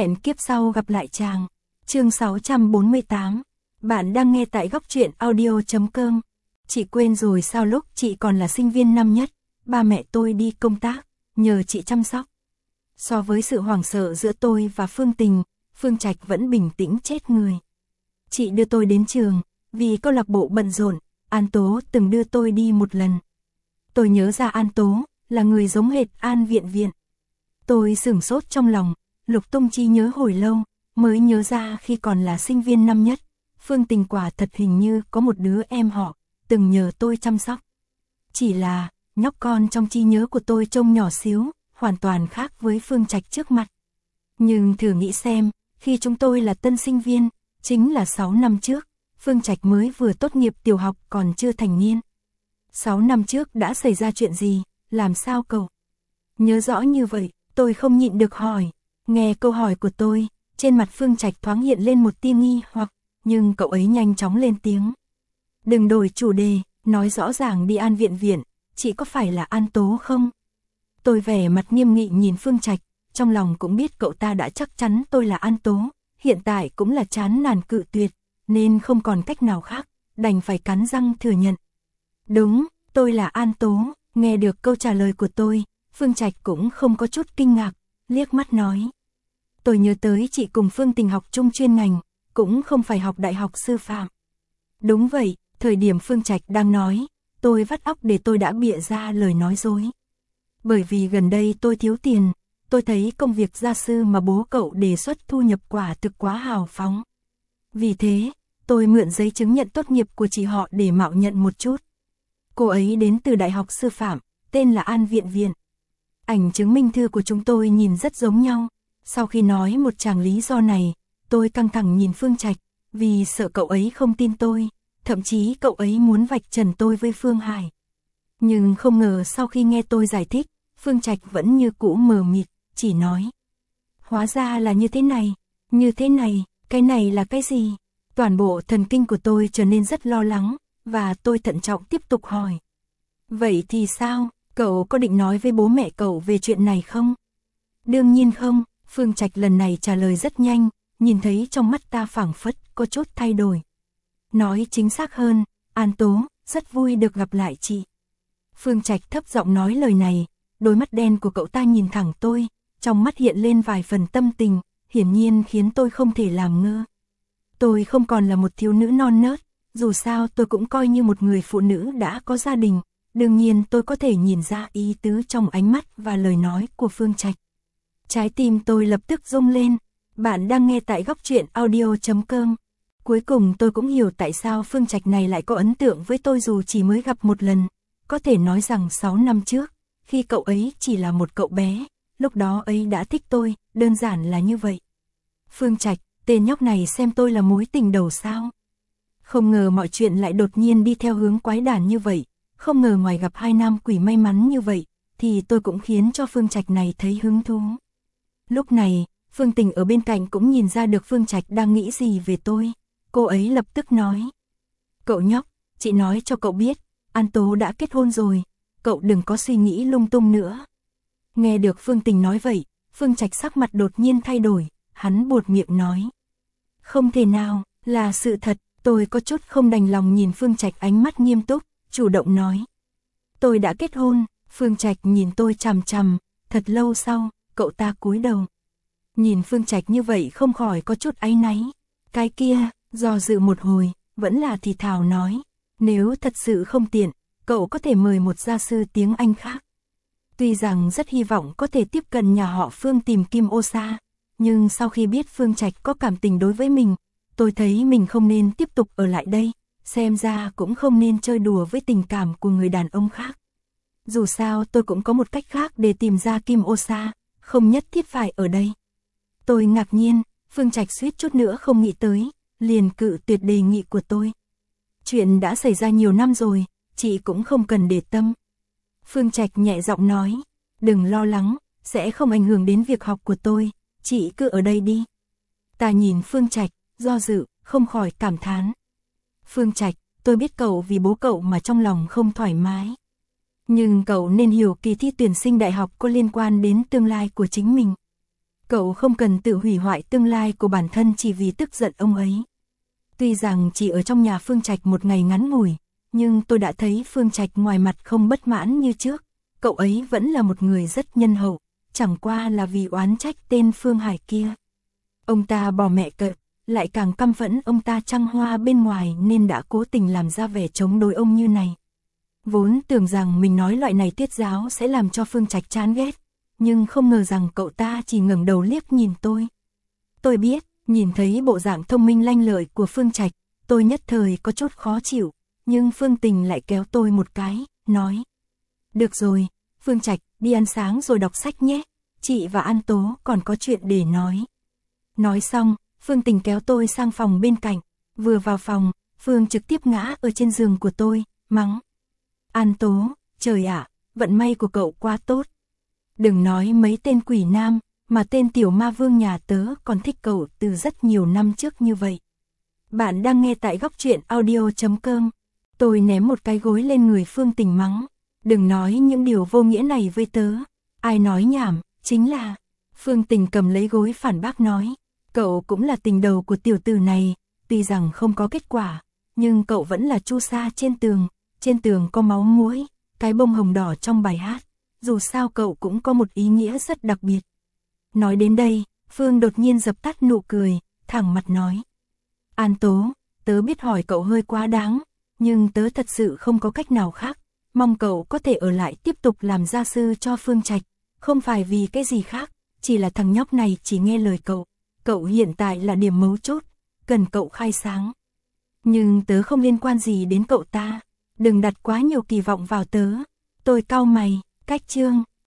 Hẹn kiếp sau gặp lại chàng. Chương 648. Bạn đang nghe tại góc truyện audio.com. Chị quên rồi sao lúc chị còn là sinh viên năm nhất, ba mẹ tôi đi công tác, nhờ chị chăm sóc. So với sự hoảng sợ giữa tôi và Phương Tình, Phương Trạch vẫn bình tĩnh chết người. Chị đưa tôi đến trường, vì câu lạc bộ bận rộn, An Tố từng đưa tôi đi một lần. Tôi nhớ ra An Tố là người giống hệt An Viện Viện. Tôi sửng sốt trong lòng, lục tung trí nhớ hồi lâu, mới nhớ ra khi còn là sinh viên năm nhất, Phương Tình quả thật hình như có một đứa em họ, từng nhờ tôi chăm sóc. Chỉ là, nhóc con trong trí nhớ của tôi trông nhỏ xíu, hoàn toàn khác với Phương Trạch trước mặt. Nhưng thử nghĩ xem, khi chúng tôi là tân sinh viên, chính là 6 năm trước, Phương Trạch mới vừa tốt nghiệp tiểu học còn chưa thành niên. 6 năm trước đã xảy ra chuyện gì, làm sao cậu nhớ rõ như vậy? Tôi không nhịn được hỏi. Nghe câu hỏi của tôi, trên mặt Phương Trạch thoáng hiện lên một tia nghi hoặc, nhưng cậu ấy nhanh chóng lên tiếng. Đừng đổi chủ đề, nói rõ ràng đi An Viện Viện, chị có phải là An Tố không? Tôi vẻ mặt nghiêm nghị nhìn Phương Trạch, trong lòng cũng biết cậu ta đã chắc chắn tôi là An Tố, hiện tại cũng là chán nản cự tuyệt, nên không còn cách nào khác, đành phải cắn răng thừa nhận. Đúng, tôi là An Tố. Nghe được câu trả lời của tôi, Phương Trạch cũng không có chút kinh ngạc, liếc mắt nói. Tôi nhớ tới chị cùng Phương Tình học chung chuyên ngành, cũng không phải học đại học sư phạm. Đúng vậy, thời điểm Phương Trạch đang nói, tôi vắt óc để tôi đã bịa ra lời nói dối. Bởi vì gần đây tôi thiếu tiền, tôi thấy công việc gia sư mà bố cậu đề xuất thu nhập quả thực quá hào phóng. Vì thế, tôi mượn giấy chứng nhận tốt nghiệp của chị họ để mạo nhận một chút. Cô ấy đến từ đại học sư phạm, tên là An Viện Viện. Ảnh chứng minh thư của chúng tôi nhìn rất giống nhau. Sau khi nói một tràng lý do này, tôi căng thẳng nhìn Phương Trạch, vì sợ cậu ấy không tin tôi, thậm chí cậu ấy muốn vạch trần tôi với Phương Hải. Nhưng không ngờ sau khi nghe tôi giải thích, Phương Trạch vẫn như cũ mờ mịt, chỉ nói. Hóa ra là như thế này, cái này là cái gì? Toàn bộ thần kinh của tôi trở nên rất lo lắng, và tôi thận trọng tiếp tục hỏi. Vậy thì sao, cậu có định nói với bố mẹ cậu về chuyện này không? Đương nhiên không, Phương Trạch lần này trả lời rất nhanh, nhìn thấy trong mắt ta phảng phất có chút thay đổi. Nói chính xác hơn, An Tố, rất vui được gặp lại chị. Phương Trạch thấp giọng nói lời này, đôi mắt đen của cậu ta nhìn thẳng tôi, trong mắt hiện lên vài phần tâm tình, hiển nhiên khiến tôi không thể làm ngơ. Tôi không còn là một thiếu nữ non nớt, dù sao tôi cũng coi như một người phụ nữ đã có gia đình, đương nhiên tôi có thể nhìn ra ý tứ trong ánh mắt và lời nói của Phương Trạch. Trái tim tôi lập tức rung lên. Bạn đang nghe tại góc truyện audio.com. Cuối cùng tôi cũng hiểu tại sao Phương Trạch này lại có ấn tượng với tôi dù chỉ mới gặp một lần. Có thể nói rằng 6 năm trước, khi cậu ấy chỉ là một cậu bé, lúc đó ấy đã thích tôi, đơn giản là như vậy. Phương Trạch, tên nhóc này xem tôi là mối tình đầu sao? Không ngờ mọi chuyện lại đột nhiên đi theo hướng quái đản như vậy, không ngờ ngoài gặp hai nam quỷ may mắn như vậy, thì tôi cũng khiến cho Phương Trạch này thấy hứng thú. Lúc này, Phương Tình ở bên cạnh cũng nhìn ra được Phương Trạch đang nghĩ gì về tôi. Cô ấy lập tức nói. Cậu nhóc, chị nói cho cậu biết, An Tố đã kết hôn rồi, cậu đừng có suy nghĩ lung tung nữa. Nghe được Phương Tình nói vậy, Phương Trạch sắc mặt đột nhiên thay đổi, hắn buột miệng nói. Không thể nào, là sự thật, tôi có chút không đành lòng nhìn Phương Trạch ánh mắt nghiêm túc, chủ động nói. Tôi đã kết hôn. Phương Trạch nhìn tôi chằm chằm, thật lâu sau, cậu ta cúi đầu. Nhìn Phương Trạch như vậy không khỏi có chút áy náy. Cái kia, do dự một hồi, vẫn là thì thào nói. Nếu thật sự không tiện, cậu có thể mời một gia sư tiếng Anh khác. Tuy rằng rất hy vọng có thể tiếp cận nhà họ Phương tìm Kim Ô Sa, nhưng sau khi biết Phương Trạch có cảm tình đối với mình, tôi thấy mình không nên tiếp tục ở lại đây, xem ra cũng không nên chơi đùa với tình cảm của người đàn ông khác. Dù sao tôi cũng có một cách khác để tìm ra Kim Ô Sa, không nhất thiết phải ở đây. Tôi ngạc nhiên, Phương Trạch suýt chút nữa không nghĩ tới, liền cự tuyệt đề nghị của tôi. Chuyện đã xảy ra nhiều năm rồi, chị cũng không cần để tâm. Phương Trạch nhẹ giọng nói, đừng lo lắng, sẽ không ảnh hưởng đến việc học của tôi, chị cứ ở đây đi. Ta nhìn Phương Trạch, do dự, không khỏi cảm thán. Phương Trạch, tôi biết cậu vì bố cậu mà trong lòng không thoải mái. Nhưng cậu nên hiểu kỳ thi tuyển sinh đại học có liên quan đến tương lai của chính mình. Cậu không cần tự hủy hoại tương lai của bản thân chỉ vì tức giận ông ấy. Tuy rằng chỉ ở trong nhà Phương Trạch một ngày ngắn ngủi, nhưng tôi đã thấy Phương Trạch ngoài mặt không bất mãn như trước. Cậu ấy vẫn là một người rất nhân hậu, chẳng qua là vì oán trách tên Phương Hải kia. Ông ta bỏ mẹ cậu, lại càng căm phẫn ông ta trăng hoa bên ngoài nên đã cố tình làm ra vẻ chống đối ông như này. Vốn tưởng rằng mình nói loại này tiết giáo sẽ làm cho Phương Trạch chán ghét, nhưng không ngờ rằng cậu ta chỉ ngẩng đầu liếc nhìn tôi. Tôi biết, nhìn thấy bộ dạng thông minh lanh lợi của Phương Trạch, tôi nhất thời có chút khó chịu, nhưng Phương Tình lại kéo tôi một cái, nói: "Được rồi, Phương Trạch, đi ăn sáng rồi đọc sách nhé, chị và An Tố còn có chuyện để nói." Nói xong, Phương Tình kéo tôi sang phòng bên cạnh, vừa vào phòng, Phương trực tiếp ngã ở trên giường của tôi, mắng: "An Tố, trời ạ, vận may của cậu quá tốt. Đừng nói mấy tên quỷ nam, mà tên tiểu ma vương nhà tớ còn thích cậu từ rất nhiều năm trước như vậy." Bạn đang nghe tại góc truyện audio.com. Tôi ném một cái gối lên người Phương Tình mắng: "Đừng nói những điều vô nghĩa này với tớ." "Ai nói nhảm, chính là..." Phương Tình cầm lấy gối phản bác nói: "Cậu cũng là tình đầu của tiểu tử này, tuy rằng không có kết quả, nhưng cậu vẫn là chu sa trên tường có máu muối, cái bông hồng đỏ trong bài hát, dù sao cậu cũng có một ý nghĩa rất đặc biệt." Nói đến đây, Phương đột nhiên dập tắt nụ cười, thẳng mặt nói: "An Tố, tớ biết hỏi cậu hơi quá đáng, nhưng tớ thật sự không có cách nào khác, mong cậu có thể ở lại tiếp tục làm gia sư cho Phương Trạch, không phải vì cái gì khác, chỉ là thằng nhóc này chỉ nghe lời cậu hiện tại là điểm mấu chốt, cần cậu khai sáng. Nhưng tớ không liên quan gì đến cậu ta, đừng đặt quá nhiều kỳ vọng vào tớ." Tôi cau mày, cách chương